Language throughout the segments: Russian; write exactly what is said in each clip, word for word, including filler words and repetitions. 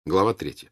Глава третья.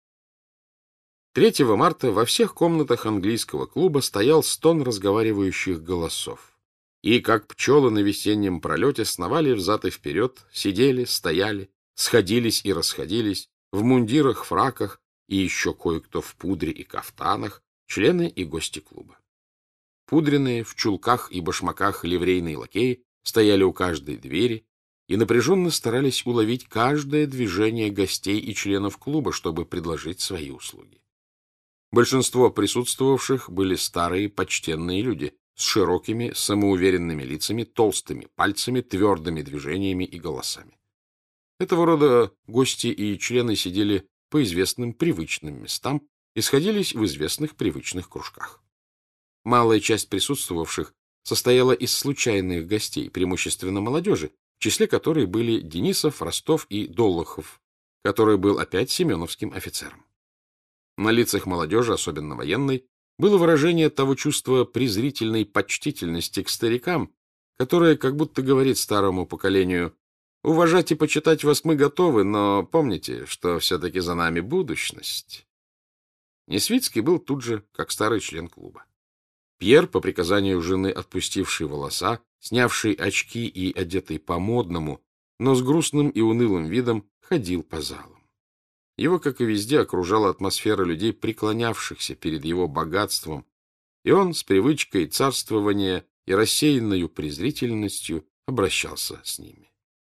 третьего марта во всех комнатах английского клуба стоял стон разговаривающих голосов. И, как пчелы на весеннем пролете, сновали взад и вперед, сидели, стояли, сходились и расходились, в мундирах, фраках и еще кое-кто в пудре и кафтанах, члены и гости клуба. Пудренные, в чулках и башмаках ливрейные лакеи стояли у каждой двери и напряженно старались уловить каждое движение гостей и членов клуба, чтобы предложить свои услуги. Большинство присутствовавших были старые, почтенные люди с широкими, самоуверенными лицами, толстыми пальцами, твердыми движениями и голосами. Этого рода гости и члены сидели по известным привычным местам и сходились в известных привычных кружках. Малая часть присутствовавших состояла из случайных гостей, преимущественно молодежи, в числе которой были Денисов, Ростов и Долохов, который был опять семеновским офицером. На лицах молодежи, особенно военной, было выражение того чувства презрительной почтительности к старикам, которое как будто говорит старому поколению: «Уважать и почитать вас мы готовы, но помните, что все-таки за нами будущность». Несвицкий был тут же, как старый член клуба. Пьер, по приказанию жены, отпустивший волоса, снявший очки и одетый по-модному, но с грустным и унылым видом, ходил по залам. Его, как и везде, окружала атмосфера людей, преклонявшихся перед его богатством, и он с привычкой царствования и рассеянною презрительностью обращался с ними.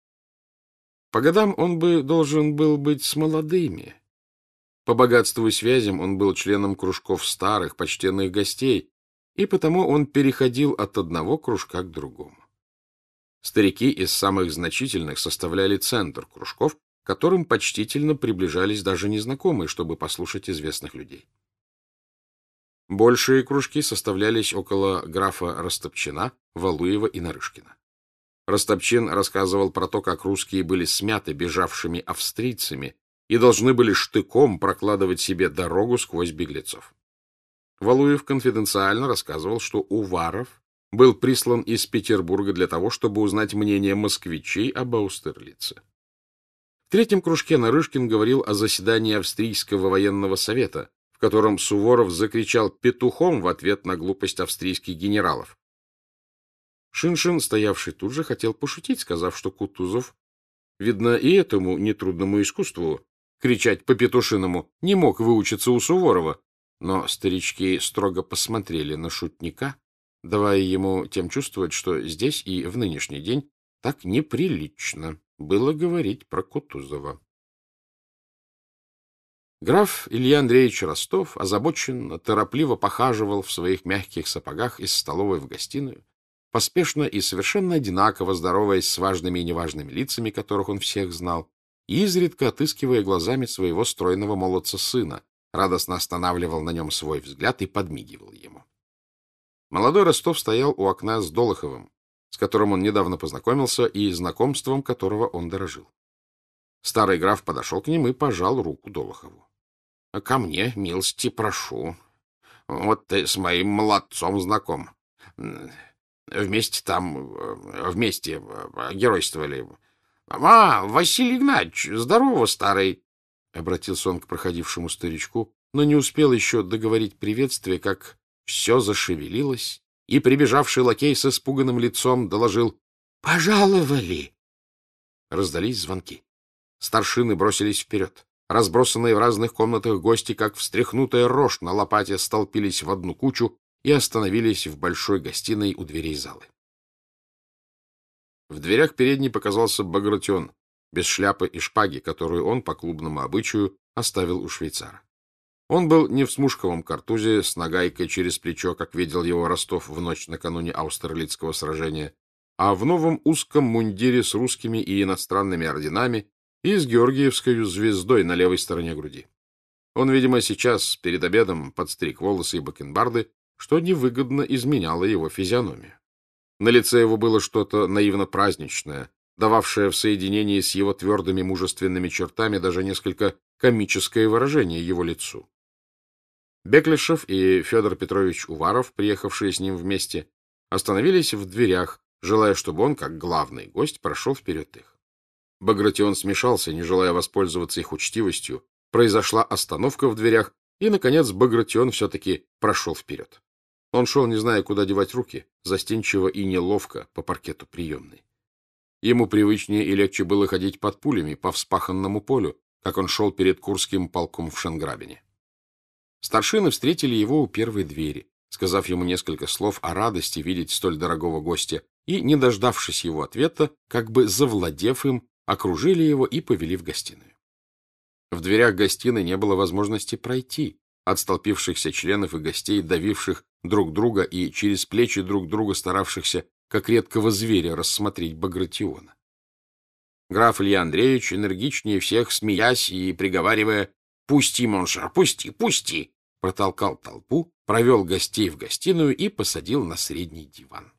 По годам он бы должен был быть с молодыми. По богатству и связям он был членом кружков старых, почтенных гостей, и потому он переходил от одного кружка к другому. Старики из самых значительных составляли центр кружков, к которым почтительно приближались даже незнакомые, чтобы послушать известных людей. Большие кружки составлялись около графа Растопчина, Валуева и Нарышкина. Растопчин рассказывал про то, как русские были смяты бежавшими австрийцами и должны были штыком прокладывать себе дорогу сквозь беглецов. Валуев конфиденциально рассказывал, что Уваров был прислан из Петербурга для того, чтобы узнать мнение москвичей об Аустерлице. В третьем кружке Нарышкин говорил о заседании Австрийского военного совета, в котором Суворов закричал петухом в ответ на глупость австрийских генералов. Шиншин, стоявший тут же, хотел пошутить, сказав, что Кутузов, видно, и этому нетрудному искусству, кричать по-петушиному, не мог выучиться у Суворова, но старички строго посмотрели на шутника, давая ему тем чувствовать, что здесь и в нынешний день так неприлично было говорить про Кутузова. Граф Илья Андреевич Ростов озабоченно, торопливо похаживал в своих мягких сапогах из столовой в гостиную, поспешно и совершенно одинаково здороваясь с важными и неважными лицами, которых он всех знал, и изредка отыскивая глазами своего стройного молодца сына, радостно останавливал на нем свой взгляд и подмигивал ему. Молодой Ростов стоял у окна с Долоховым, с которым он недавно познакомился и знакомством которого он дорожил. Старый граф подошел к ним и пожал руку Долохову. — Ко мне, милости прошу. Вот ты с моим молодцом знаком. Вместе там, вместе геройствовали. — А, Василий Игнатьевич, здорово, старый! — обратился он к проходившему старичку, но не успел еще договорить приветствие, как все зашевелилось, и прибежавший лакей с испуганным лицом доложил: «Пожаловали!» Раздались звонки. Старшины бросились вперед. Разбросанные в разных комнатах гости, как встряхнутая рожь на лопате, столпились в одну кучу и остановились в большой гостиной у дверей залы. В дверях передней показался Багратион, без шляпы и шпаги, которую он, по клубному обычаю, оставил у швейцара. Он был не в смушковом картузе с нагайкой через плечо, как видел его Ростов в ночь накануне Аустерлицкого сражения, а в новом узком мундире с русскими и иностранными орденами и с георгиевской звездой на левой стороне груди. Он, видимо, сейчас, перед обедом, подстриг волосы и бакенбарды, что невыгодно изменяло его физиономию. На лице его было что-то наивно-праздничное, дававшее в соединении с его твердыми мужественными чертами даже несколько комическое выражение его лицу. Беклишев и Федор Петрович Уваров, приехавшие с ним вместе, остановились в дверях, желая, чтобы он, как главный гость, прошел вперед их. Багратион смешался, не желая воспользоваться их учтивостью, произошла остановка в дверях, и, наконец, Багратион все-таки прошел вперед. Он шел, не зная, куда девать руки, застенчиво и неловко по паркету приемной. Ему привычнее и легче было ходить под пулями по вспаханному полю, как он шел перед Курским полком в Шенграбене. Старшины встретили его у первой двери, сказав ему несколько слов о радости видеть столь дорогого гостя, и, не дождавшись его ответа, как бы завладев им, окружили его и повели в гостиную. В дверях гостиной не было возможности пройти от столпившихся членов и гостей, давивших друг друга и через плечи друг друга старавшихся, как редкого зверя, рассмотреть Багратиона. Граф Илья Андреевич, энергичнее всех, смеясь и приговаривая «Пусти, моншер, пусти, пусти!», протолкал толпу, провел гостей в гостиную и посадил на средний диван.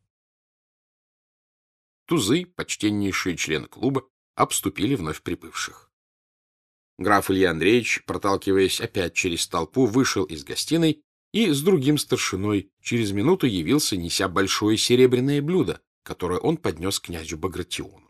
Тузы, почтеннейшие члены клуба, обступили вновь прибывших. Граф Илья Андреевич, проталкиваясь опять через толпу, вышел из гостиной и с другим старшиной через минуту явился, неся большое серебряное блюдо, которое он поднес князю Багратиону.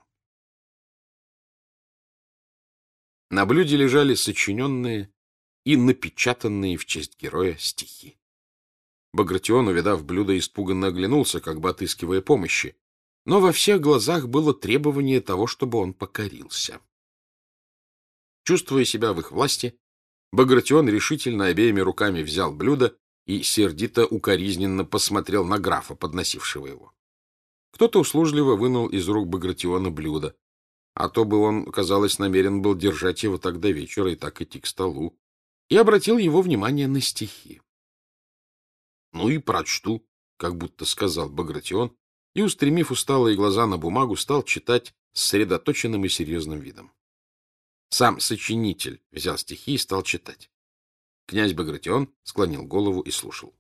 На блюде лежали сочиненные и напечатанные в честь героя стихи. Багратион, увидав блюдо, испуганно оглянулся, как бы отыскивая помощи, но во всех глазах было требование того, чтобы он покорился. Чувствуя себя в их власти, Багратион решительно обеими руками взял блюдо и сердито укоризненно посмотрел на графа, подносившего его. Кто-то услужливо вынул из рук Багратиона блюдо, а то бы он, казалось, намерен был держать его так до вечера и так идти к столу, и обратил его внимание на стихи. — Ну и прочту, — как будто сказал Багратион, и, устремив усталые глаза на бумагу, стал читать с сосредоточенным и серьезным видом. Сам сочинитель взял стихи и стал читать. Князь Багратион склонил голову и слушал.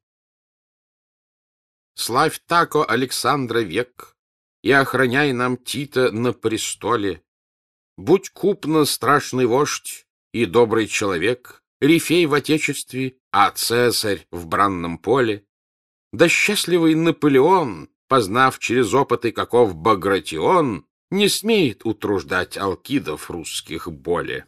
«Славь тако Александра век, и охраняй нам Тита на престоле. Будь купно страшный вождь и добрый человек, Рифей в отечестве, а Цесарь в бранном поле. Да счастливый Наполеон, познав через опыты, каков Багратион, не смеет утруждать алкидов русских более».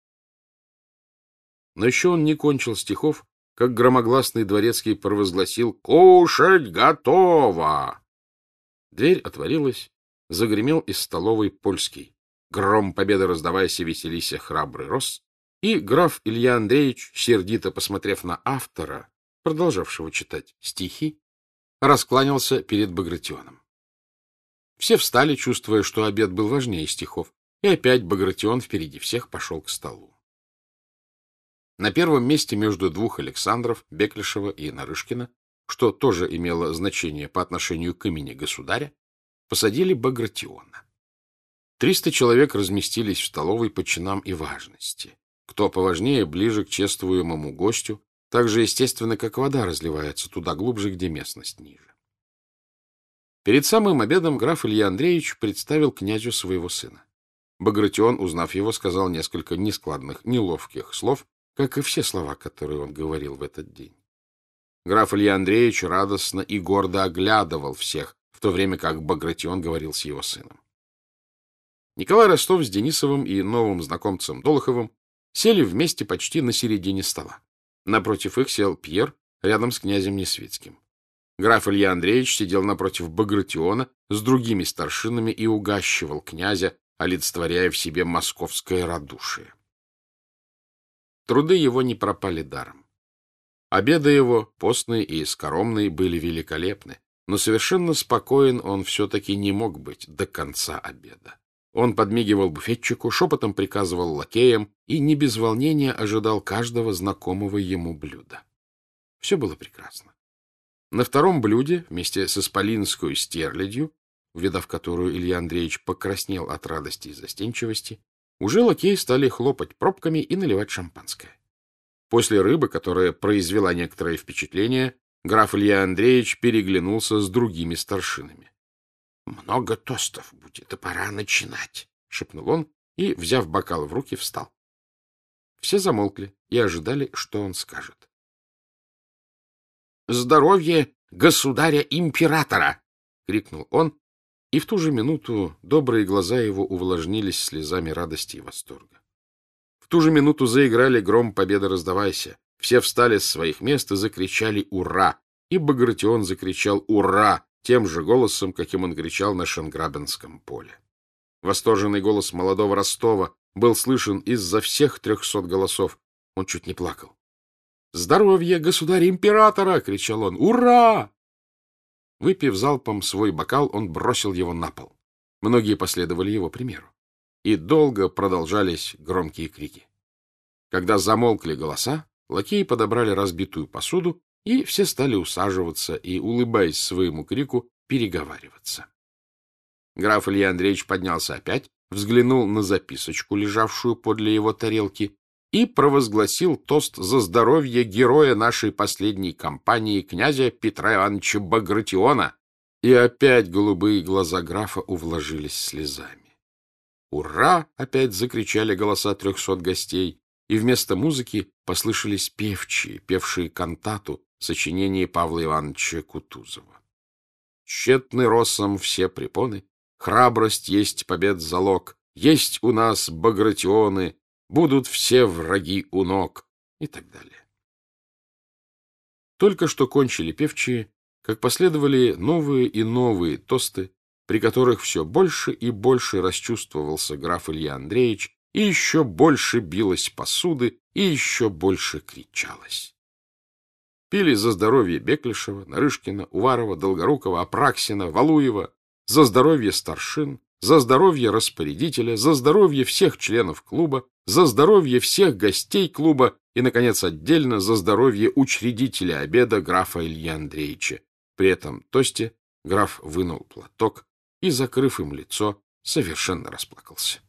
Но еще он не кончил стихов, как громогласный дворецкий провозгласил «Кушать готово!». Дверь отворилась, загремел из столовой польский. Гром победы раздаваясь и веселися храбрый рос, и граф Илья Андреевич, сердито посмотрев на автора, продолжавшего читать стихи, раскланялся перед Багратионом. Все встали, чувствуя, что обед был важнее стихов, и опять Багратион впереди всех пошел к столу. На первом месте между двух Александров, Беклишева и Нарышкина, что тоже имело значение по отношению к имени государя, посадили Багратиона. Триста человек разместились в столовой по чинам и важности. Кто поважнее, ближе к чествуемому гостю, так же естественно, как вода разливается туда глубже, где местность ниже. Перед самым обедом граф Илья Андреевич представил князю своего сына. Багратион, узнав его, сказал несколько нескладных, неловких слов, как и все слова, которые он говорил в этот день. Граф Илья Андреевич радостно и гордо оглядывал всех, в то время как Багратион говорил с его сыном. Николай Ростов с Денисовым и новым знакомцем Долоховым сели вместе почти на середине стола. Напротив их сел Пьер, рядом с князем Несвицким. Граф Илья Андреевич сидел напротив Багратиона с другими старшинами и угощивал князя, олицетворяя в себе московское радушие. Труды его не пропали даром. Обеды его, постные и скоромные, были великолепны, но совершенно спокоен он все-таки не мог быть до конца обеда. Он подмигивал буфетчику, шепотом приказывал лакеям и не без волнения ожидал каждого знакомого ему блюда. Все было прекрасно. На втором блюде, вместе с исполинской стерлядью, увидав которую Илья Андреевич покраснел от радости и застенчивости, уже лакеи стали хлопать пробками и наливать шампанское. После рыбы, которая произвела некоторое впечатление, граф Илья Андреевич переглянулся с другими старшинами. — Много тостов будет, и пора начинать, — шепнул он и, взяв бокал в руки, встал. Все замолкли и ожидали, что он скажет. — Здоровье государя-императора! — крикнул он, и в ту же минуту добрые глаза его увлажнились слезами радости и восторга. В ту ту же минуту заиграли «Гром победы раздавайся». Все встали с своих мест и закричали «Ура!». И Багратион закричал «Ура!» тем же голосом, каким он кричал на Шенграбенском поле. Восторженный голос молодого Ростова был слышен из-за всех трехсот голосов. Он чуть не плакал. «Здоровье государя-императора!» — кричал он. «Ура!». Выпив залпом свой бокал, он бросил его на пол. Многие последовали его примеру. И долго продолжались громкие крики. Когда замолкли голоса, лакеи подобрали разбитую посуду, и все стали усаживаться и, улыбаясь своему крику, переговариваться. Граф Илья Андреевич поднялся опять, взглянул на записочку, лежавшую подле его тарелки, и провозгласил тост за здоровье героя нашей последней кампании, князя Петра Ивановича Багратиона. И опять голубые глаза графа увложились слезами. «Ура!» — опять закричали голоса трехсот гостей, и вместо музыки послышались певчие, певшие кантату, сочинение Павла Ивановича Кутузова. «Тщетны росом все препоны, храбрость есть побед залог, есть у нас багратионы, будут все враги у ног» и так далее. Только что кончили певчие, как последовали новые и новые тосты, при которых все больше и больше расчувствовался граф Илья Андреевич, и еще больше билось посуды, и еще больше кричалось. Пили за здоровье Беклишева, Нарышкина, Уварова, Долгорукова, Апраксина, Валуева, за здоровье старшин, за здоровье распорядителя, за здоровье всех членов клуба, за здоровье всех гостей клуба и, наконец, отдельно за здоровье учредителя обеда графа Ильи Андреевича. При этом тосте граф вынул платок и, закрыв им лицо, совершенно расплакался.